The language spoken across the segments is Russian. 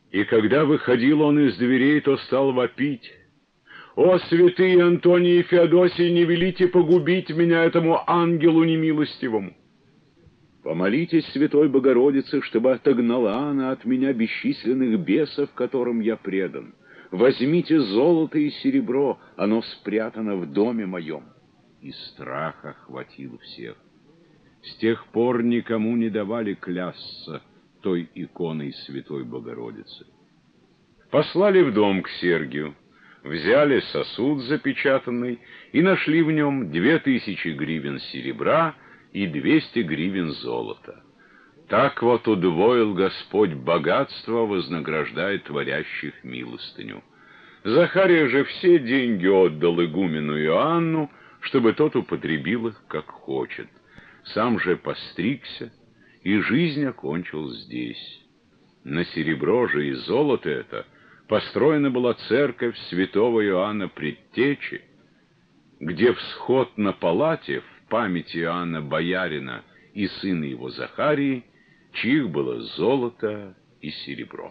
И когда выходил он из дверей, то стал вопить: «О, святые Антоний и Феодосий, не велите погубить меня этому ангелу немилостивому! Помолитесь Святой Богородице, чтобы отогнала она от меня бесчисленных бесов, которым я предан. Возьмите золото и серебро, оно спрятано в доме моем». И страх охватил всех. С тех пор никому не давали клясться той иконой Святой Богородицы. Послали в дом к Сергию, взяли сосуд запечатанный и нашли в нем 2000 гривен серебра и 200 гривен золота. Так вот удвоил Господь богатство, вознаграждая творящих милостыню. Захария же все деньги отдал игумену Иоанну, чтобы тот употребил их как хочет. Сам же постригся, и жизнь окончил здесь. На серебро же и золото это построена была церковь святого Иоанна Предтечи, где всход на палате в память Иоанна Боярина и сына его Захарии, чьих было золото и серебро.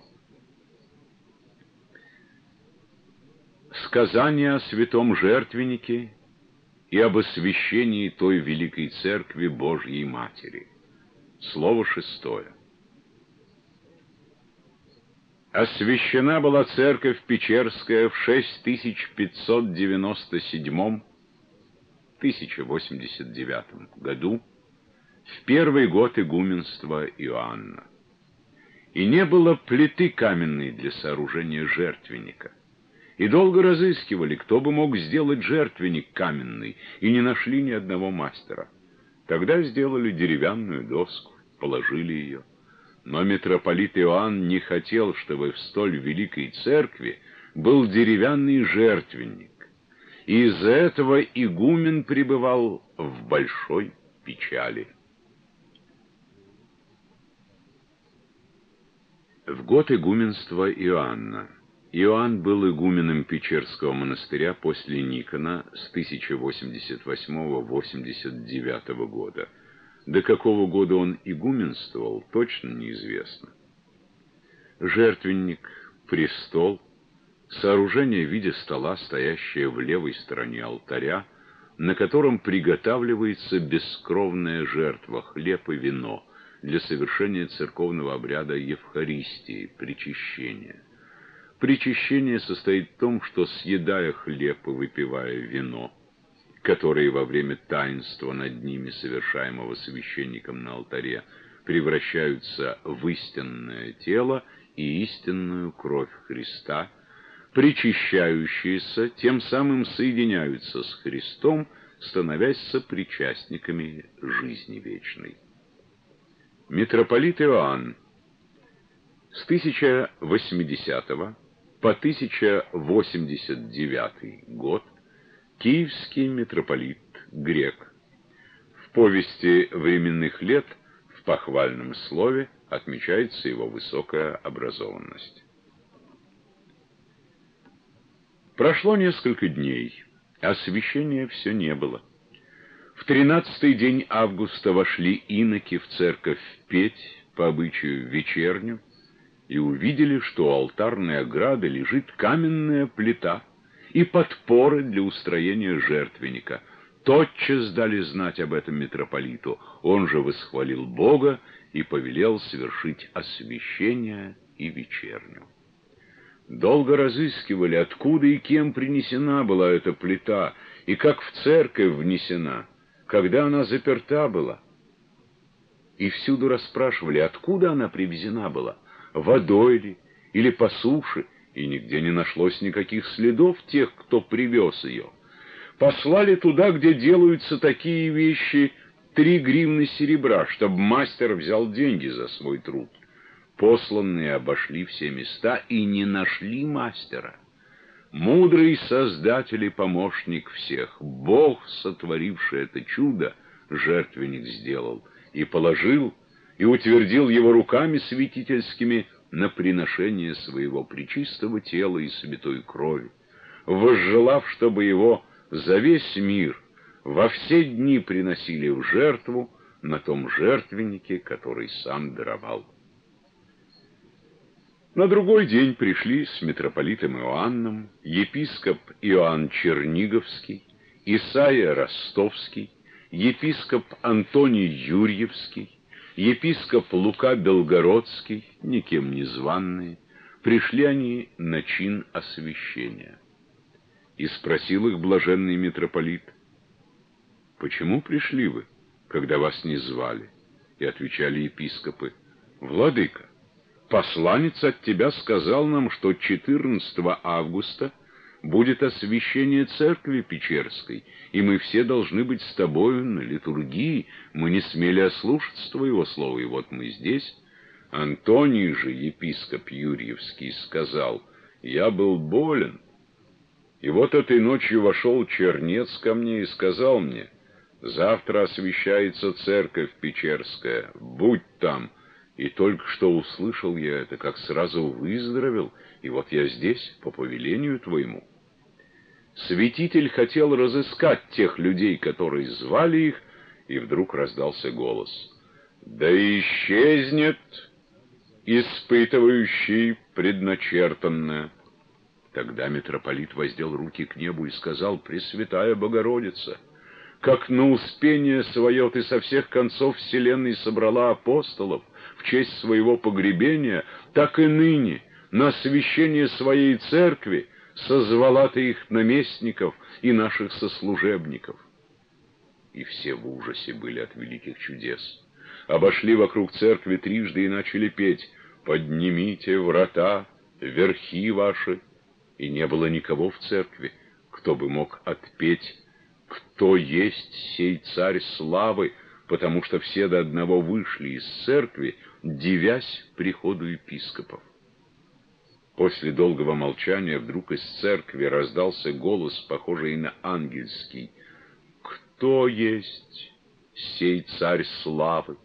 Сказание о святом жертвеннике и об освящении той великой церкви Божьей Матери. Слово 6. Освящена была церковь Печерская в 6597 году, в первый год игуменства Иоанна. И не было плиты каменной для сооружения жертвенника. И долго разыскивали, кто бы мог сделать жертвенник каменный, и не нашли ни одного мастера. Тогда сделали деревянную доску, положили ее. Но митрополит Иоанн не хотел, чтобы в столь великой церкви был деревянный жертвенник, и из-за этого игумен пребывал в большой печали. В год игуменства Иоанна Иоанн был игуменом Печерского монастыря после Никона с 1088-89 года. До какого года он игуменствовал, точно неизвестно. Жертвенник, престол, сооружение в виде стола, стоящее в левой стороне алтаря, на котором приготавливается бескровная жертва, хлеб и вино, для совершения церковного обряда Евхаристии, причащения. Причащение состоит в том, что, съедая хлеб и выпивая вино, которые во время таинства над ними, совершаемого священником на алтаре, превращаются в истинное тело и истинную кровь Христа, причащающиеся тем самым соединяются с Христом, становясь сопричастниками жизни вечной. Митрополит Иоанн с 1080 по 1089 год киевский митрополит, грек. В повести временных лет в похвальном слове отмечается его высокая образованность. Прошло несколько дней, а освящения все не было. В 13-й день августа вошли иноки в церковь петь по обычаю вечерню и увидели, что у алтарной ограды лежит каменная плита и подпоры для устроения жертвенника. Тотчас дали знать об этом митрополиту. Он же восхвалил Бога и повелел совершить освящение и вечерню. Долго разыскивали, откуда и кем принесена была эта плита, и как в церковь внесена, когда она заперта была. И всюду расспрашивали, откуда она привезена была, водой ли или по суше, и нигде не нашлось никаких следов тех, кто привез ее. Послали туда, где делаются такие вещи, 3 гривны серебра, чтобы мастер взял деньги за свой труд. Посланные обошли все места и не нашли мастера. Мудрый Создатель и помощник всех, Бог, сотворивший это чудо, жертвенник сделал, и положил, и утвердил его руками святительскими на приношение своего пречистого тела и святой крови, возжелав, чтобы его за весь мир во все дни приносили в жертву на том жертвеннике, который сам даровал. На другой день пришли с митрополитом Иоанном епископ Иоанн Черниговский, Исаия Ростовский, епископ Антоний Юрьевский, епископ Лука Белгородский, никем не званные. Пришли они на чин освящения. И спросил их блаженный митрополит: «Почему пришли вы, когда вас не звали?» И отвечали епископы: «Владыка, посланец от тебя сказал нам, что 14 августа будет освящение церкви Печерской, и мы все должны быть с тобою на литургии. Мы не смели ослушаться твоего слова, и вот мы здесь». Антоний же, епископ Юрьевский, сказал: «Я был болен, и вот этой ночью вошел чернец ко мне и сказал мне: завтра освящается церковь Печерская, будь там». И только что услышал я это, как сразу выздоровел, и вот я здесь, по повелению твоему». Святитель хотел разыскать тех людей, которые звали их, и вдруг раздался голос: «Да исчезнет испытывающий предначертанное». Тогда митрополит воздел руки к небу и сказал: «Пресвятая Богородица, как на успение свое ты со всех концов вселенной собрала апостолов в честь своего погребения, так и ныне на освящение своей церкви созвала ты их наместников и наших сослужебников». И все в ужасе были от великих чудес. Обошли вокруг церкви трижды и начали петь: «Поднимите врата, верхи ваши». И не было никого в церкви, кто бы мог отпеть «Кто есть сей царь славы», потому что все до одного вышли из церкви, дивясь приходу епископов. После долгого молчания вдруг из церкви раздался голос, похожий на ангельский: «Кто есть сей царь славы?»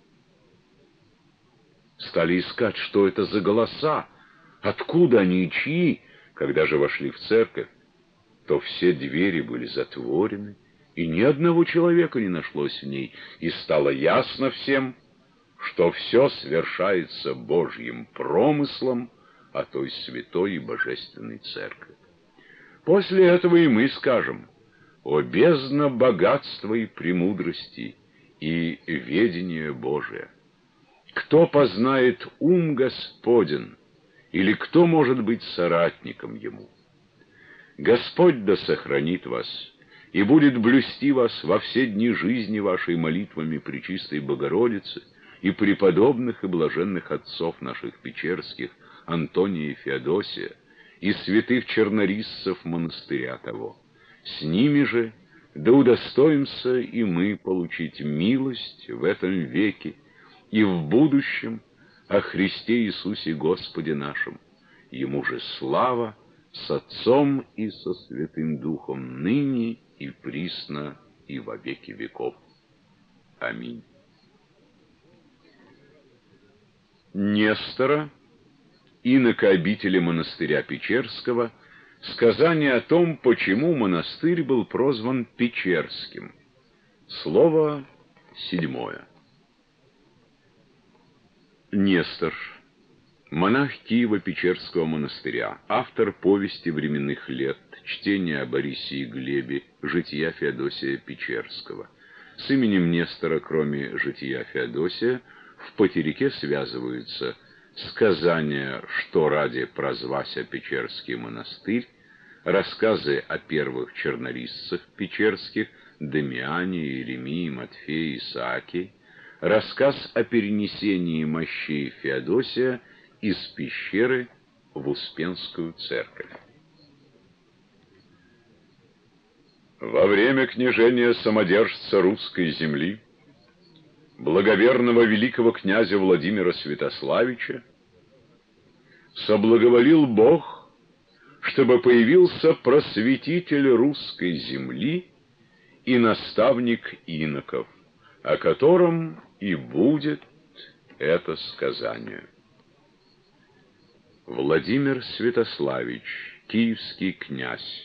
Стали искать, что это за голоса, откуда они и чьи. Когда же вошли в церковь, то все двери были затворены, и ни одного человека не нашлось в ней, и стало ясно всем, что все свершается Божьим промыслом о той святой и божественной церкви. После этого и мы скажем: «О бездна богатства и премудрости и ведения Божия! Кто познает ум Господен, или кто может быть соратником ему? Господь да сохранит вас и будет блюсти вас во все дни жизни вашей молитвами Пречистой Богородицы и преподобных и блаженных отцов наших печерских, Антония и Феодосия, и святых чернорисцев монастыря того. С ними же да удостоимся и мы получить милость в этом веке и в будущем о Христе Иисусе Господе нашем. Ему же слава с Отцом и со Святым Духом ныне и присно и во веки веков. Аминь». Нестора, инока обители монастыря Печерского, сказание о том, почему монастырь был прозван Печерским. Слово 7. Нестор, монах Киево-Печерского монастыря, автор повести временных лет, чтения о Борисе и Глебе, жития Феодосия Печерского. С именем Нестора, кроме жития Феодосия, в потерике связываются сказания, что ради прозвася Печерский монастырь, рассказы о первых чернорисцах печерских, Дамиане, Иеремии, Матфее, Исааке, рассказ о перенесении мощей Феодосия из пещеры в Успенскую церковь. Во время княжения самодержца русской земли, благоверного великого князя Владимира Святославича, соблаговолил Бог, чтобы появился просветитель русской земли и наставник иноков, о котором и будет это сказание. Владимир Святославич, киевский князь,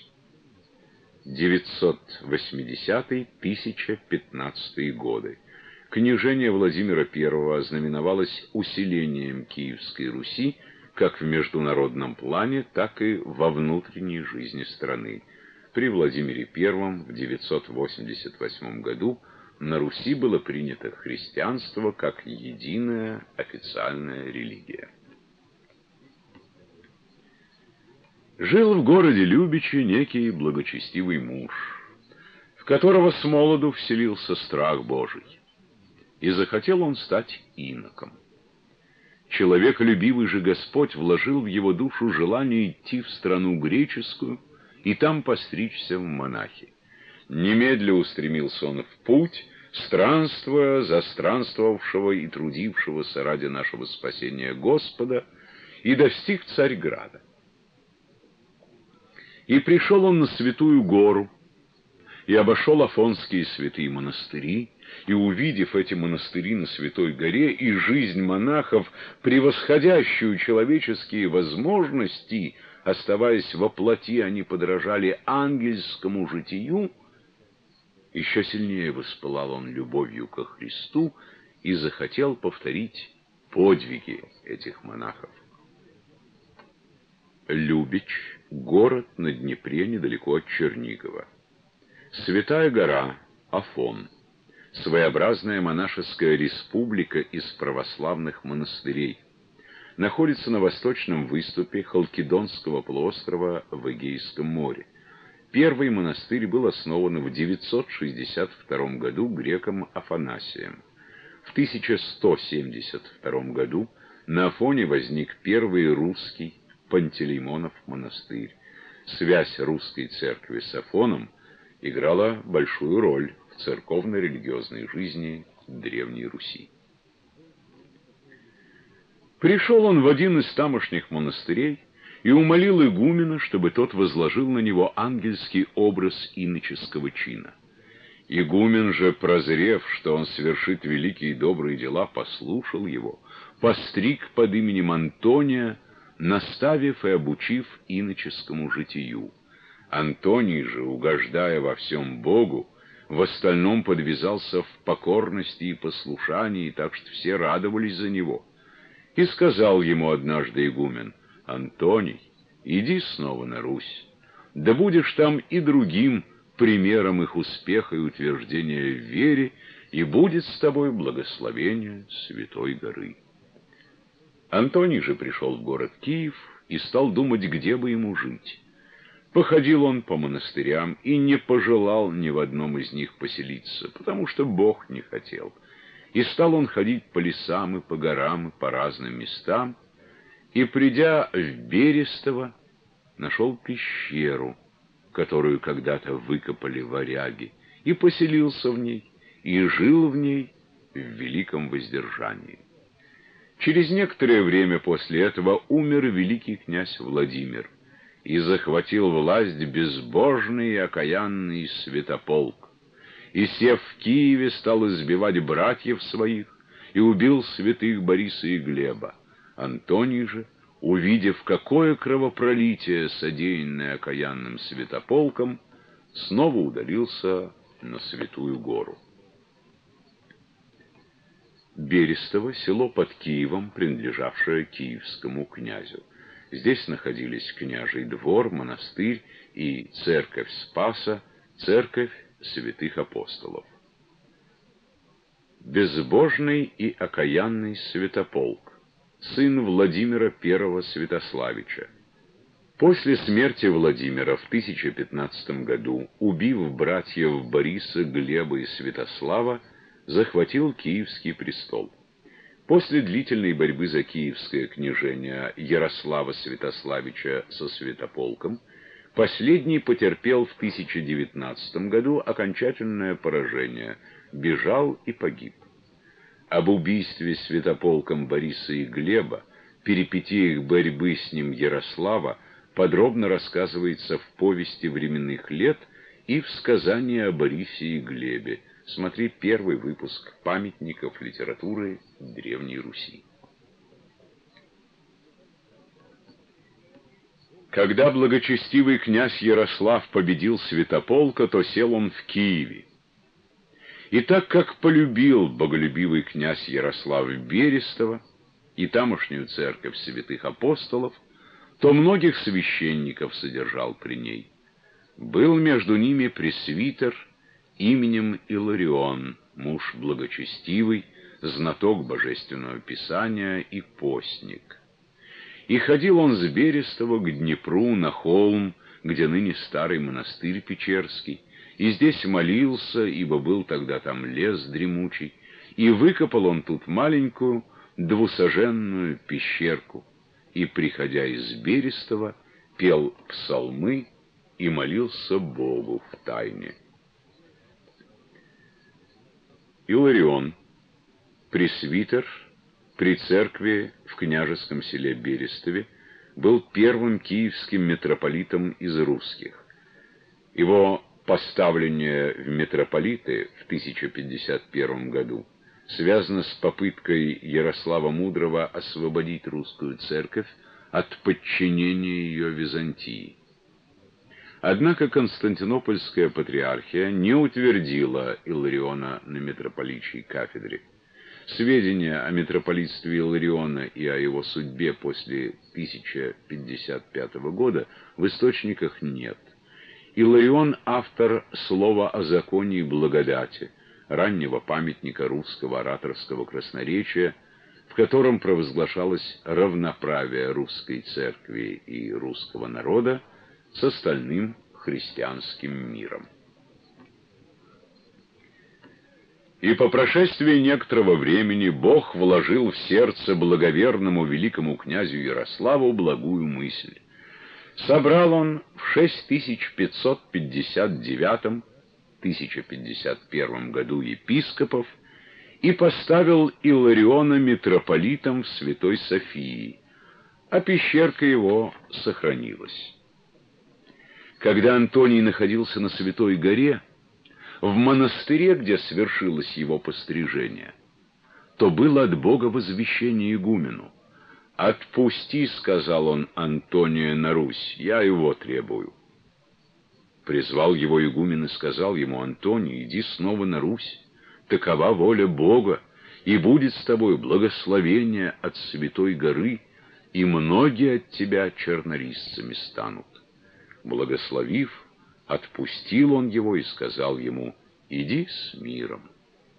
980-1015 годы. Княжение Владимира I ознаменовалось усилением Киевской Руси как в международном плане, так и во внутренней жизни страны. При Владимире I в 988 году на Руси было принято христианство как единая официальная религия. Жил в городе Любичи некий благочестивый муж, в которого с молоду вселился страх Божий, и захотел он стать иноком. Человеколюбивый же Господь вложил в его душу желание идти в страну греческую и там постричься в монахи. Немедля устремился он в путь, странствуя за странствовавшего и трудившегося ради нашего спасения Господа, и достиг Царьграда. И пришел он на Святую Гору, и обошел афонские святые монастыри, и, увидев эти монастыри на Святой Горе и жизнь монахов, превосходящую человеческие возможности, оставаясь во плоти, они подражали ангельскому житию, еще сильнее воспылал он любовью ко Христу и захотел повторить подвиги этих монахов. Любич — город на Днепре недалеко от Чернигова. Святая гора — Афон, своеобразная монашеская республика из православных монастырей, находится на восточном выступе Халкидонского полуострова в Эгейском море. Первый монастырь был основан в 962 году греком Афанасием. В 1172 году на Афоне возник первый русский Пантелеймонов монастырь. Связь русской церкви с Афоном играла большую роль в церковно-религиозной жизни Древней Руси. Пришел он в один из тамошних монастырей и умолил игумена, чтобы тот возложил на него ангельский образ иноческого чина. Игумен же, прозрев, что он совершит великие и добрые дела, послушал его, постриг под именем Антония, наставив и обучив иноческому житию. Антоний же, угождая во всем Богу, в остальном подвязался в покорности и послушании, так что все радовались за него. И сказал ему однажды игумен: «Антоний, иди снова на Русь, да будешь там и другим примером их успеха и утверждения в вере, и будет с тобой благословение Святой горы». Антоний же пришел в город Киев и стал думать, где бы ему жить. Походил он по монастырям и не пожелал ни в одном из них поселиться, потому что Бог не хотел. И стал он ходить по лесам и по горам и по разным местам, и, придя в Берестово, нашел пещеру, которую когда-то выкопали варяги, и поселился в ней, и жил в ней в великом воздержании. Через некоторое время после этого умер великий князь Владимир, и захватил власть безбожный и окаянный Святополк, и, сев в Киеве, стал избивать братьев своих, и убил святых Бориса и Глеба. Антоний же, увидев, какое кровопролитие, содеянное окаянным Святополком, снова удалился на Святую Гору. Берестово — село под Киевом, принадлежавшее киевскому князю. Здесь находились княжий двор, монастырь и церковь Спаса, церковь святых апостолов. Безбожный и окаянный Святополк, сын Владимира I Святославича. После смерти Владимира в 1015 году, убив братьев Бориса, Глеба и Святослава, захватил Киевский престол. После длительной борьбы за киевское княжение Ярослава Святославича со Святополком, последний потерпел в 1019 году окончательное поражение, бежал и погиб. Об убийстве Святополком Бориса и Глеба, перипетиях борьбы с ним Ярослава, подробно рассказывается в повести временных лет и в сказании о Борисе и Глебе. Смотри первый выпуск памятников литературы Древней Руси. Когда благочестивый князь Ярослав победил Святополка, то сел он в Киеве. И так как полюбил боголюбивый князь Ярослав Берестово, и тамошнюю церковь святых апостолов, то многих священников содержал при ней. Был между ними пресвитер именем Иларион, муж благочестивый, знаток божественного писания и постник. И ходил он с Берестова к Днепру на холм, где ныне старый монастырь Печерский, и здесь молился, ибо был тогда там лес дремучий, и выкопал он тут маленькую двусаженную пещерку, и, приходя из Берестова, пел псалмы и молился Богу в тайне. Иларион, пресвитер при церкви в княжеском селе Берестове, был первым киевским митрополитом из русских. Его поставление в митрополиты в 1051 году связано с попыткой Ярослава Мудрого освободить русскую церковь от подчинения ее Византии. Однако Константинопольская патриархия не утвердила Илариона на митрополичьей кафедре. Сведения о митрополитстве Илариона и о его судьбе после 1055 года в источниках нет. Иларион — автор слова о законе и благодати, раннего памятника русского ораторского красноречия, в котором провозглашалось равноправие русской церкви и русского народа с остальным христианским миром. И по прошествии некоторого времени Бог вложил в сердце благоверному великому князю Ярославу благую мысль. Собрал он в 6559-1051 году епископов и поставил Илариона митрополитом в Святой Софии, а пещерка его сохранилась. Когда Антоний находился на Святой горе, в монастыре, где свершилось его пострижение, то было от Бога возвещение игумену. «Отпусти, — сказал он, — Антония на Русь, я его требую». Призвал его игумен и сказал ему: «Антоний, иди снова на Русь, такова воля Бога, и будет с тобой благословение от Святой горы, и многие от тебя чернорисцами станут». Благословив, отпустил он его и сказал ему: «Иди с миром».